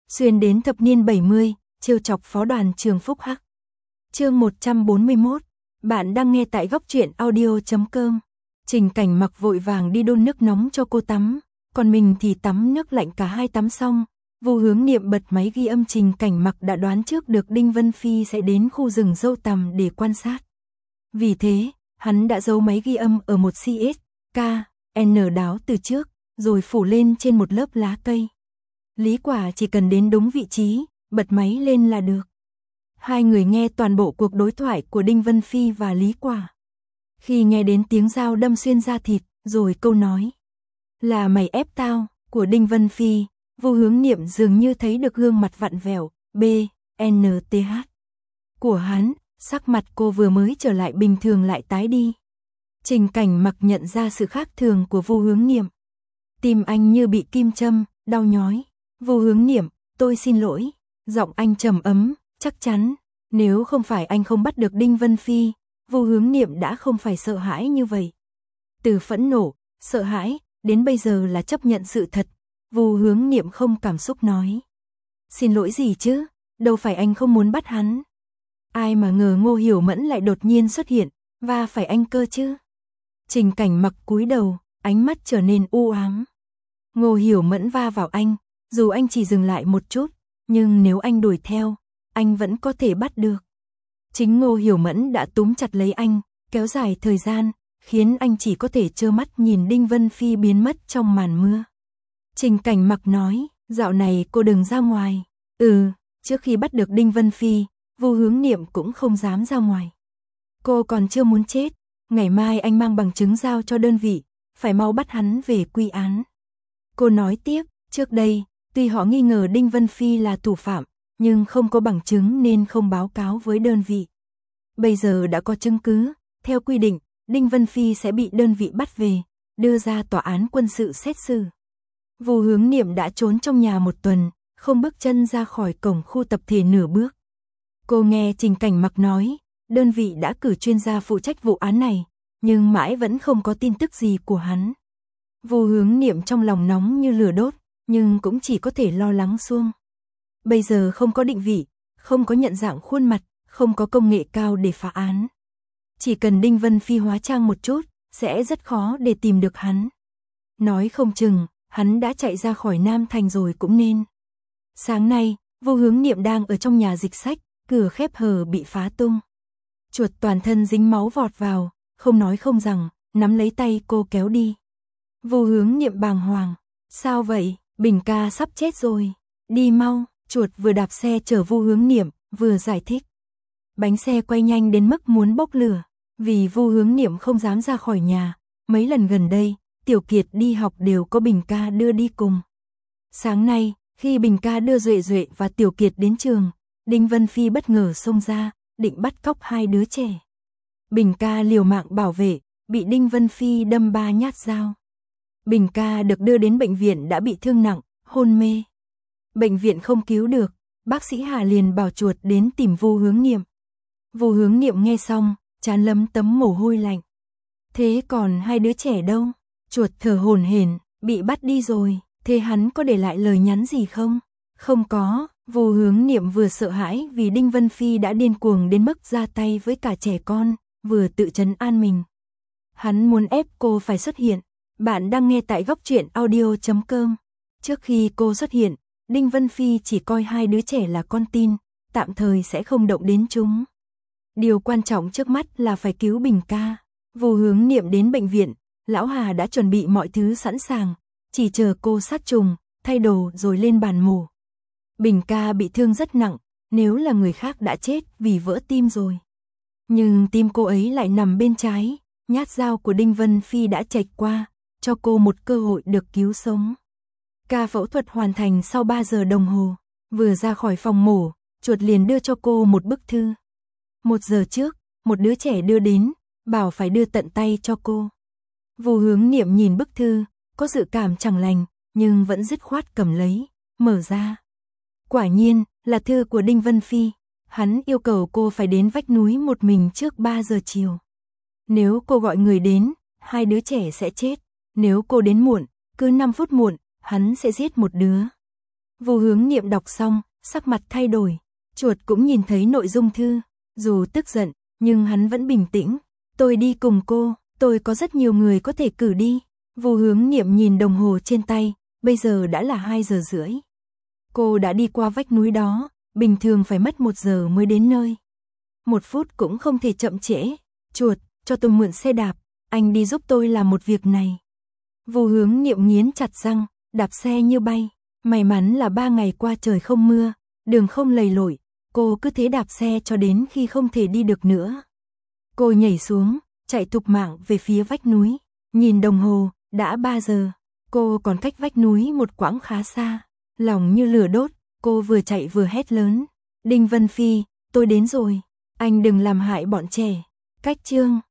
Xuyên đến thập niên 70, trêu chọc phó đoàn trường Phúc Hắc. Chương 141. Bạn đang nghe tại góc truyện audio.com. Trình Cảnh Mặc vội vàng đi đun nước nóng cho cô tắm, còn mình thì tắm nước lạnh, cả hai tắm xong. Vu Hướng Niệm bật máy ghi âm. Trình Cảnh Mặc đã đoán trước được Đinh Vân Phi sẽ đến khu rừng Dâu Tằm để quan sát. Vì thế, hắn đã giấu máy ghi âm ở một CSK-N đáo từ trước, rồi phủ lên trên một lớp lá cây. Lý Quả chỉ cần đến đúng vị trí, bật máy lên là được. Hai người nghe toàn bộ cuộc đối thoại của Đinh Vân Phi và Lý Quả. Khi nghe đến tiếng dao đâm xuyên da thịt, rồi câu nói "Là mày ép tao" của Đinh Vân Phi, Vu Hướng Niệm dường như thấy được gương mặt vặn vẹo, BNTH của hắn, sắc mặt cô vừa mới trở lại bình thường lại tái đi. Trình Cảnh Mặc nhận ra sự khác thường của Vu Hướng Niệm. Tim anh như bị kim châm, đau nhói. Vu Hướng Niệm, tôi xin lỗi. Giọng anh trầm ấm, chắc chắn. Nếu không phải anh không bắt được Đinh Vân Phi, Vu Hướng Niệm đã không phải sợ hãi như vậy. Từ phẫn nộ, sợ hãi, đến bây giờ là chấp nhận sự thật. Vu Hướng Niệm không cảm xúc nói. Xin lỗi gì chứ, đâu phải anh không muốn bắt hắn. Ai mà ngờ Ngô Hiểu Mẫn lại đột nhiên xuất hiện, và phải anh cơ chứ. Trình Cảnh Mặc cúi đầu, ánh mắt trở nên u ám. Ngô Hiểu Mẫn va vào anh, dù anh chỉ dừng lại một chút, nhưng nếu anh đuổi theo, anh vẫn có thể bắt được. Chính Ngô Hiểu Mẫn đã túm chặt lấy anh, kéo dài thời gian, khiến anh chỉ có thể trơ mắt nhìn Đinh Vân Phi biến mất trong màn mưa. Trình Cảnh Mặc nói, dạo này cô đừng ra ngoài. Trước khi bắt được Đinh Vân Phi, Vu Hướng Niệm cũng không dám ra ngoài. Cô còn chưa muốn chết, ngày mai anh mang bằng chứng giao cho đơn vị, phải mau bắt hắn về quy án. Cô nói tiếp, trước đây, tuy họ nghi ngờ Đinh Vân Phi là thủ phạm, nhưng không có bằng chứng nên không báo cáo với đơn vị. Bây giờ đã có chứng cứ, theo quy định, Đinh Vân Phi sẽ bị đơn vị bắt về, đưa ra tòa án quân sự xét xử. Vu Hướng Niệm đã trốn trong nhà một tuần, không bước chân ra khỏi cổng khu tập thể nửa bước. Cô nghe Trình Cảnh Mặc nói, đơn vị đã cử chuyên gia phụ trách vụ án này, nhưng mãi vẫn không có tin tức gì của hắn. Vu Hướng Niệm trong lòng nóng như lửa đốt, nhưng cũng chỉ có thể lo lắng xuông. Bây giờ không có định vị, không có nhận dạng khuôn mặt, không có công nghệ cao để phá án. Chỉ cần Đinh Vân Phi hóa trang một chút, sẽ rất khó để tìm được hắn. Nói không chừng, hắn đã chạy ra khỏi Nam Thành rồi cũng nên. Sáng nay, Vu Hướng Niệm đang ở trong nhà dịch sách, cửa khép hờ bị phá tung. Chuột toàn thân dính máu vọt vào, không nói không rằng, nắm lấy tay cô kéo đi. Vu Hướng Niệm bàng hoàng, sao vậy, Bình ca sắp chết rồi, đi mau. Chuột vừa đạp xe chở Vu Hướng Niệm, vừa giải thích. Bánh xe quay nhanh đến mức muốn bốc lửa, vì Vu Hướng Niệm không dám ra khỏi nhà. Mấy lần gần đây, Tiểu Kiệt đi học đều có Bình ca đưa đi cùng. Sáng nay, khi Bình ca đưa Duệ Duệ và Tiểu Kiệt đến trường, Đinh Vân Phi bất ngờ xông ra, định bắt cóc hai đứa trẻ. Bình ca liều mạng bảo vệ, bị Đinh Vân Phi đâm 3 nhát dao. Bình ca được đưa đến bệnh viện đã bị thương nặng, hôn mê. Bệnh viện không cứu được, bác sĩ Hà liền bảo Chuột đến tìm Vu Hướng Niệm. Vu Hướng Niệm nghe xong, trán lấm tấm mồ hôi lạnh. Thế còn hai đứa trẻ đâu? Chuột thở hổn hển, bị bắt đi rồi, thế hắn có để lại lời nhắn gì không? Không có. Vu Hướng Niệm vừa sợ hãi vì Đinh Vân Phi đã điên cuồng đến mức ra tay với cả trẻ con, vừa tự trấn an mình. Hắn muốn ép cô phải xuất hiện. Bạn đang nghe tại góc truyện audio.com. Trước khi cô xuất hiện, Đinh Vân Phi chỉ coi hai đứa trẻ là con tin, tạm thời sẽ không động đến chúng. Điều quan trọng trước mắt là phải cứu Bình ca. Vu Hướng Niệm đến bệnh viện, lão Hà đã chuẩn bị mọi thứ sẵn sàng, chỉ chờ cô sát trùng, thay đồ rồi lên bàn mổ. Bình ca bị thương rất nặng, nếu là người khác đã chết vì vỡ tim rồi. Nhưng tim cô ấy lại nằm bên trái, nhát dao của Đinh Vân Phi đã chạch qua, cho cô một cơ hội được cứu sống. Ca phẫu thuật hoàn thành sau 3 giờ đồng hồ, vừa ra khỏi phòng mổ, Chuột liền đưa cho cô một bức thư. 1 giờ trước, một đứa trẻ đưa đến, bảo phải đưa tận tay cho cô. Vu Hướng Niệm nhìn bức thư, có dự cảm chẳng lành, nhưng vẫn dứt khoát cầm lấy, mở ra. Quả nhiên, là thư của Đinh Vân Phi, hắn yêu cầu cô phải đến vách núi một mình trước 3 giờ chiều. Nếu cô gọi người đến, hai đứa trẻ sẽ chết, nếu cô đến muộn, cứ 5 phút muộn, hắn sẽ giết một đứa. Vô Hướng Niệm đọc xong, sắc mặt thay đổi. Chuột cũng nhìn thấy nội dung thư. Dù tức giận, nhưng hắn vẫn bình tĩnh. Tôi đi cùng cô, tôi có rất nhiều người có thể cử đi. Vô Hướng Niệm nhìn đồng hồ trên tay, bây giờ đã là 2 giờ rưỡi. Cô đã đi qua vách núi đó, bình thường phải mất 1 giờ mới đến nơi. 1 phút cũng không thể chậm trễ. Chuột, cho tôi mượn xe đạp, anh đi giúp tôi làm một việc này. Vô Hướng Niệm nghiến chặt răng, đạp xe như bay. May mắn là 3 ngày qua trời không mưa, đường không lầy lội, cô cứ thế đạp xe cho đến khi không thể đi được nữa. Cô nhảy xuống, chạy thục mạng về phía vách núi, nhìn đồng hồ, đã 3 giờ, cô còn cách vách núi một quãng khá xa, lòng như lửa đốt, cô vừa chạy vừa hét lớn, Đinh Vân Phi, tôi đến rồi, anh đừng làm hại bọn trẻ. Cách chương